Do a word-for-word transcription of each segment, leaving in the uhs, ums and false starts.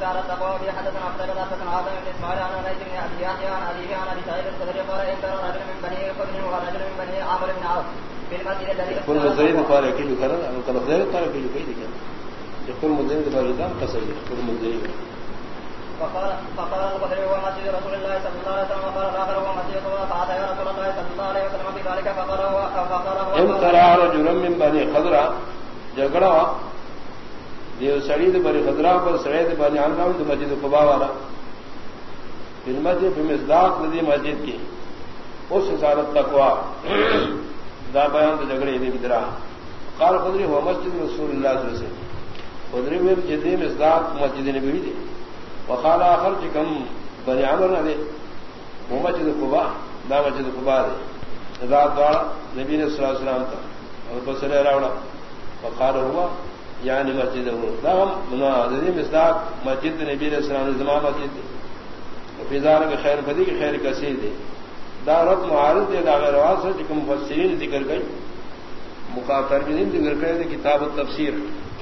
دار التقوى حدثنا عبد الله بن عاصم بن اسماعيل عن ابي بن ابي يحيى عن ابيه عن ابي سعيد الخدري قال ان ترى رجل من بني خزرج ورجل من بني عمرو بن عوف في المسجد الذي كل مزيد قال كيلو كذا او كذا غير قال كيلو كذا يقول مزيد قال دام قصير كل مزيد فقال فقال الخدري هو مسجد رسول الله صلى الله عليه وسلم وقال الاخر هو مسجد قباء فاتى يا رسول الله صلى الله عليه وسلم بذلك فقال هو فقال هو ان ترى رجل من بني خضرا جھگڑا دیو سعید بنی خضرا پر سعید بنی عمرو تو مسجد قباء والا پھر مسجد پہ مصداق ندی مسجد کی اس حالت تقوا دا بیان تو جھگڑے دی بدرا قال خضری هو مسجد رسول الله صلی اللہ علیہ وسلم خضری میں جدی مصداق مسجد نبی دی وقال آخر کم بنی عمرو نے وہ مسجد قباء دا مسجد قباء دی رات دوڑا نبی نے صلی اللہ علیہ وسلم تا اور بسرے راوڑا وقال هو یعنی مسجد ہو دام منادی مصداق مسجد نبی علیہ السلام زمان مسجد فضار کے خیر بدی کی خیر کثیر دے دارت معارض دے دا غیر واضح ہے کہ مفسرین ذکر گئی مقاترین ذکر گئے کتاب التفسیر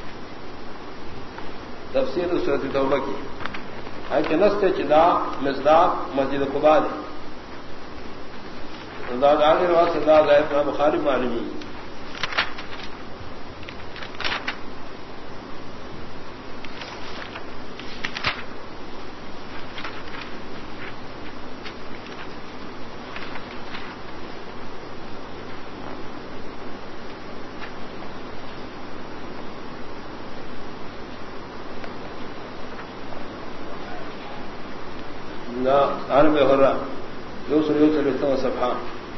تفسیر سورۃ توبہ کی ہے کہ نست چدا مصداق مسجد قباء دے دا غیر واضح دا غیر بخاری معلومی آن میں ہو رہا جو سریو سے لیتا ہوں صفحہ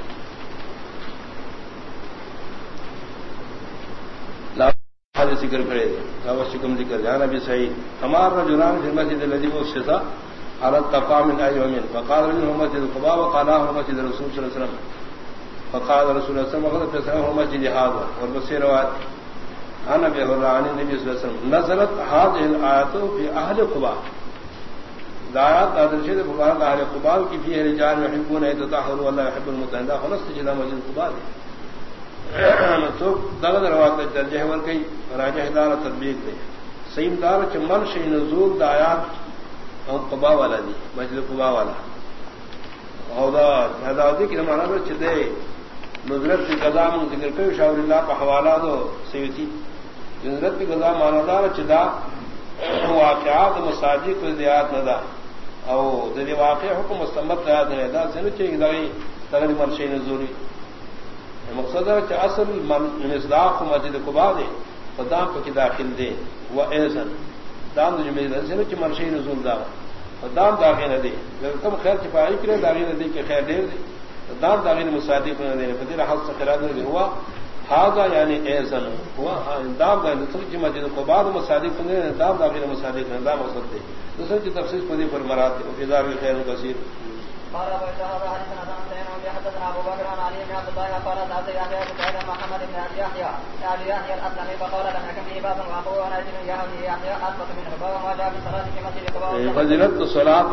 لا ذکر کرے شکم ذکر جانا بھی صحیح ہمارا جنان پھر مسجد الذي وصفا على التقام من اي يوم فقال له مسجد قباء وقال له مسجد الرسول صلى الله عليه وسلم فقال رسول الله صلى الله عليه وسلم هو مسجد هذا والبصير انا به عن النبي صلى الله عليه وسلم نزلت هذه الايات في اهل قباء دعات ادرشد فقال اهل قباء کی فيه رجال يحبون ان يتطهروا والله يحب المطهرين خلاص جدا مسجد قباء تو دغه روایت درجه ور کوي راجح دار تطبیق دے صحیح دار چمن شی نزول دایات او قباء والا دی مسجد قباء والا او دا حضرت کی معنا ہے چدے نظرت کی قضا من ذکر کوي شاور اللہ کا حوالہ دو سیوتی نظرت کی قضا معنا دار چدا واقعات مساجد کو زیاد ندا او ذی واقع حکم مستمد یاد ہے دا سن چے دای تغیر مرشی نزولی مقصد ہے کہ اصل مصداق مسجد قباء دے خدام کو کی داخل دے و ایزن دام جو میں سن چے مرشی نزول دا خدام داخل دے کم خیر چپائی کرے داخل دے کہ خیر دے دام داخل مصادق نہ دے فضیل حق سے خیرات دے ہوا هذا يعني اذن هو دام داخل چے مسجد قباء مصادق نے دام داخل مصادق نے دام مقصد دے دوسرے کی تفصیل کو دی پر مراتب و فضار خیر کثیر قال ابو شهاب حدثنا سنتين وحدثنا ابو بكر عن علي بن عبد الله قال سالت يحيى بن سعيد محمد بن ابي يحيى ابي يحيى الاسلمي فقال لم يكن به باس واخوه انا ابن يحيى اثبت منه وما جاء بصلاه في مسجد قباء فضيلة الصلاه